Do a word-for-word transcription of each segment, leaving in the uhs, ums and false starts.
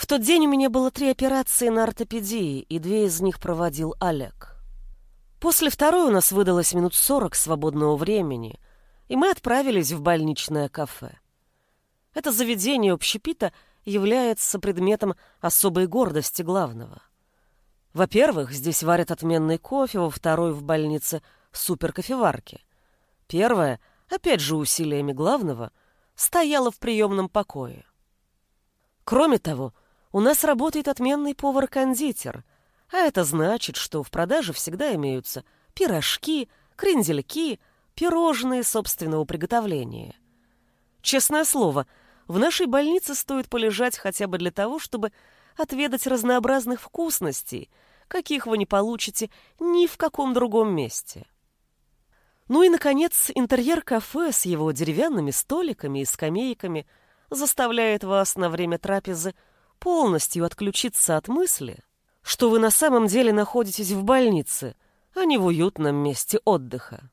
тот день у меня было три операции на ортопедии, и две из них проводил Олег. После второй у нас выдалось минут сорок свободного времени, и мы отправились в больничное кафе. Это заведение общепита является предметом особой гордости главного. Во-первых, здесь варят отменный кофе, во второй в больнице суперкофеварки. Первое, опять же усилиями главного, стояло в приемном покое. Кроме того, у нас работает отменный повар-кондитер, а это значит, что в продаже всегда имеются пирожки, крендельки, пирожные собственного приготовления. Честное слово, в нашей больнице стоит полежать хотя бы для того, чтобы отведать разнообразных вкусностей, каких вы не получите ни в каком другом месте. Ну и, наконец, интерьер кафе с его деревянными столиками и скамейками заставляет вас на время трапезы полностью отключиться от мысли, что вы на самом деле находитесь в больнице, а не в уютном месте отдыха.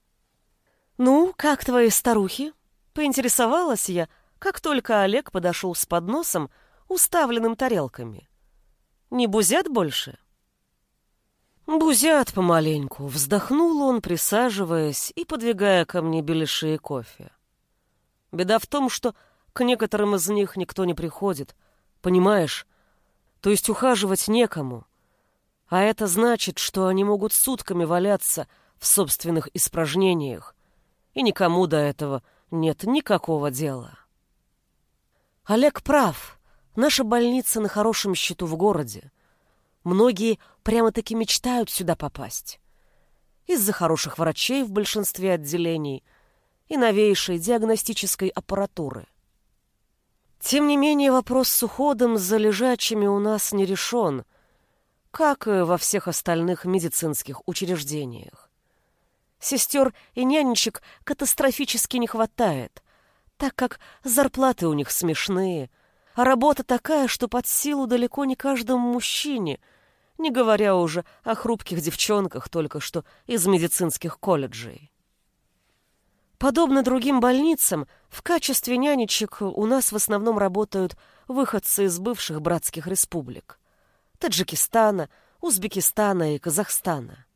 «Ну, как твои старухи?» — поинтересовалась я, как только Олег подошел с подносом, уставленным тарелками. «Не бузят больше?» «Бузят помаленьку», — вздохнул он, присаживаясь и подвигая ко мне беляши и кофе. «Беда в том, что к некоторым из них никто не приходит, понимаешь? То есть ухаживать некому. А это значит, что они могут сутками валяться в собственных испражнениях, и никому до этого нет никакого дела». Олег прав. Наша больница на хорошем счету в городе. Многие прямо-таки мечтают сюда попасть. Из-за хороших врачей в большинстве отделений и новейшей диагностической аппаратуры. Тем не менее, вопрос с уходом за лежачими у нас не решен, как и во всех остальных медицинских учреждениях. Сестер и нянечек катастрофически не хватает, так как зарплаты у них смешные, а работа такая, что под силу далеко не каждому мужчине, не говоря уже о хрупких девчонках только что из медицинских колледжей. Подобно другим больницам, в качестве нянечек у нас в основном работают выходцы из бывших братских республик – Таджикистана, Узбекистана и Казахстана.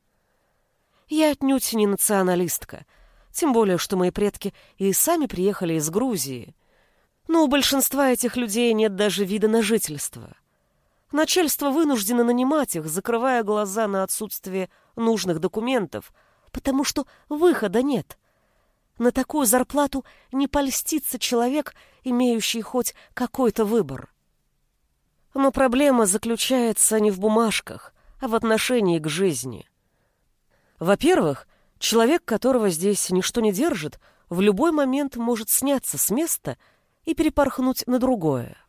Я отнюдь не националистка, тем более, что мои предки и сами приехали из Грузии, но у большинства этих людей нет даже вида на жительство. Начальство вынуждено нанимать их, закрывая глаза на отсутствие нужных документов, потому что выхода нет. На такую зарплату не польстится человек, имеющий хоть какой-то выбор. Но проблема заключается не в бумажках, а в отношении к жизни. Во-первых, человек, которого здесь ничто не держит, в любой момент может сняться с места и перепорхнуть на другое.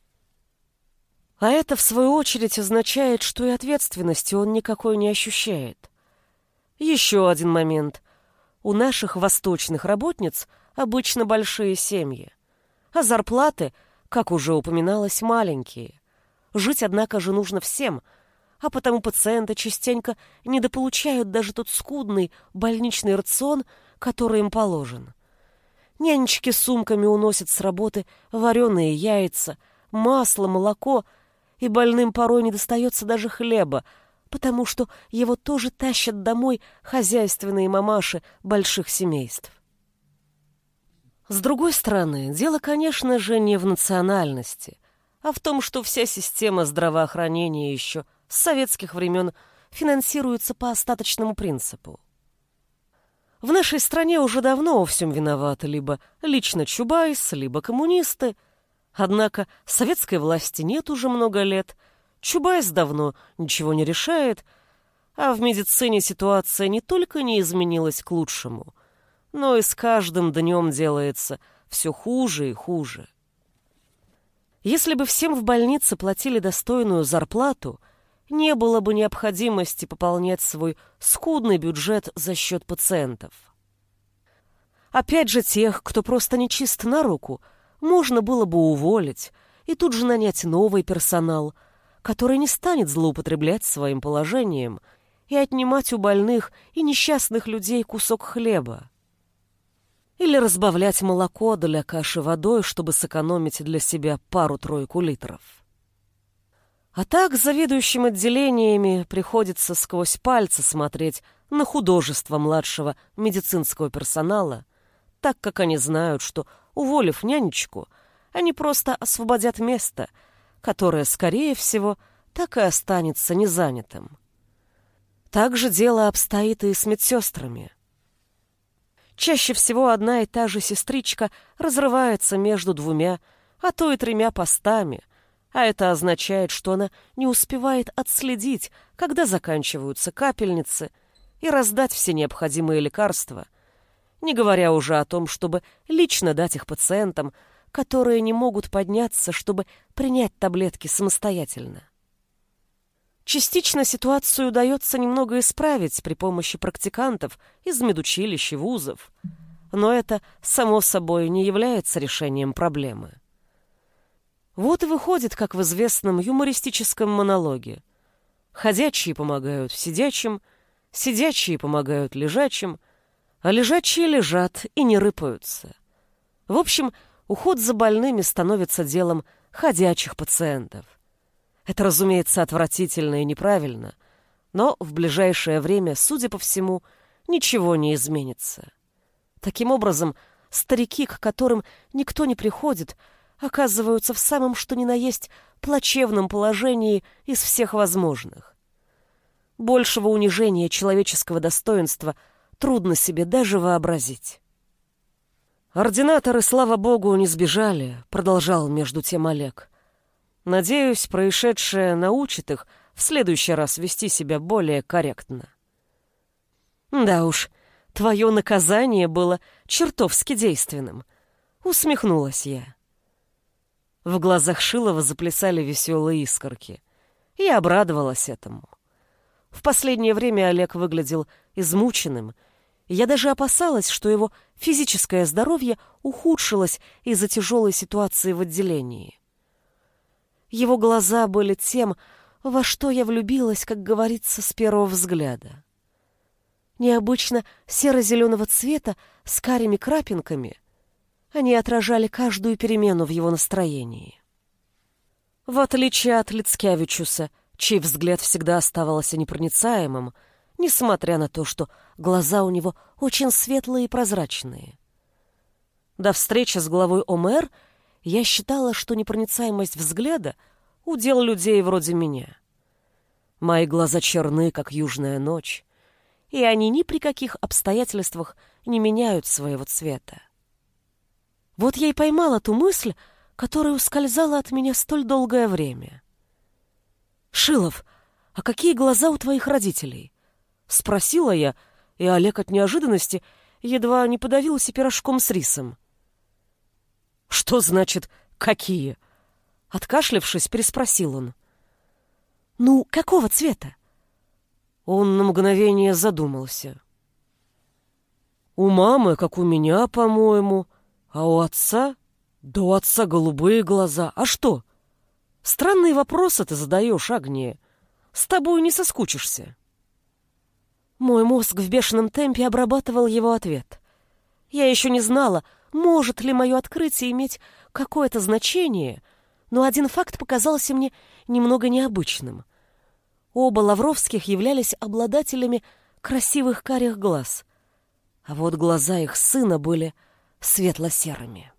А это, в свою очередь, означает, что и ответственности он никакой не ощущает. Еще один момент. У наших восточных работниц обычно большие семьи, а зарплаты, как уже упоминалось, маленькие. Жить, однако же, нужно всем, а потому пациенты частенько недополучают даже тот скудный больничный рацион, который им положен. Нянечки с сумками уносят с работы вареные яйца, масло, молоко, и больным порой не достается даже хлеба, потому что его тоже тащат домой хозяйственные мамаши больших семейств. С другой стороны, дело, конечно же, не в национальности, а в том, что вся система здравоохранения еще с советских времен финансируется по остаточному принципу. В нашей стране уже давно во всем виноваты либо лично Чубайс, либо коммунисты. Однако советской власти нет уже много лет, Чубайс давно ничего не решает, а в медицине ситуация не только не изменилась к лучшему, но и с каждым днем делается все хуже и хуже. Если бы всем в больнице платили достойную зарплату, не было бы необходимости пополнять свой скудный бюджет за счет пациентов. Опять же, тех, кто просто не чист на руку, можно было бы уволить и тут же нанять новый персонал, который не станет злоупотреблять своим положением и отнимать у больных и несчастных людей кусок хлеба. Или разбавлять молоко для каши водой, чтобы сэкономить для себя пару-тройку литров. А так заведующим отделениями приходится сквозь пальцы смотреть на художество младшего медицинского персонала, так как они знают, что, уволив нянечку, они просто освободят место, которое, скорее всего, так и останется незанятым. Так же дело обстоит и с медсестрами. Чаще всего одна и та же сестричка разрывается между двумя, а то и тремя постами, а это означает, что она не успевает отследить, когда заканчиваются капельницы, и раздать все необходимые лекарства, не говоря уже о том, чтобы лично дать их пациентам, которые не могут подняться, чтобы принять таблетки самостоятельно. Частично ситуацию удается немного исправить при помощи практикантов из медучилищ и вузов, но это, само собой, не является решением проблемы. Вот и выходит, как в известном юмористическом монологе. Ходячие помогают сидячим, сидячие помогают лежачим, а лежачие лежат и не рыпаются. В общем, уход за больными становится делом ходячих пациентов. Это, разумеется, отвратительно и неправильно, но в ближайшее время, судя по всему, ничего не изменится. Таким образом, старики, к которым никто не приходит, оказываются в самом что ни на есть плачевном положении из всех возможных. Большего унижения человеческого достоинства трудно себе даже вообразить. «Ординаторы, слава богу, не сбежали», — продолжал между тем Олег. «Надеюсь, происшедшее научит их в следующий раз вести себя более корректно». «Да уж, твое наказание было чертовски действенным», — усмехнулась я. В глазах Шилова заплясали веселые искорки. Я обрадовалась этому. В последнее время Олег выглядел измученным, и я даже опасалась, что его физическое здоровье ухудшилось из-за тяжелой ситуации в отделении. Его глаза были тем, во что я влюбилась, как говорится, с первого взгляда. Необычно серо-зеленого цвета с карими крапинками, они отражали каждую перемену в его настроении. В отличие от Лицкевичуса, чей взгляд всегда оставался непроницаемым, несмотря на то, что глаза у него очень светлые и прозрачные. До встречи с главой ОМР я считала, что непроницаемость взгляда — удел людей вроде меня. Мои глаза черны, как южная ночь, и они ни при каких обстоятельствах не меняют своего цвета. Вот я и поймала ту мысль, которая ускользала от меня столь долгое время. «Шилов, а какие глаза у твоих родителей?» — спросила я, и Олег от неожиданности едва не подавился пирожком с рисом. «Что значит «какие»?» — откашлявшись, переспросил он. «Ну, какого цвета?» Он на мгновение задумался. «У мамы, как у меня, по-моему, а у отца? Да у отца голубые глаза. А что? Странные вопросы ты задаешь, Агния. С тобой не соскучишься». Мой мозг в бешеном темпе обрабатывал его ответ. Я еще не знала, может ли мое открытие иметь какое-то значение, но один факт показался мне немного необычным. Оба Лавровских являлись обладателями красивых карих глаз, а вот глаза их сына были светло-серыми.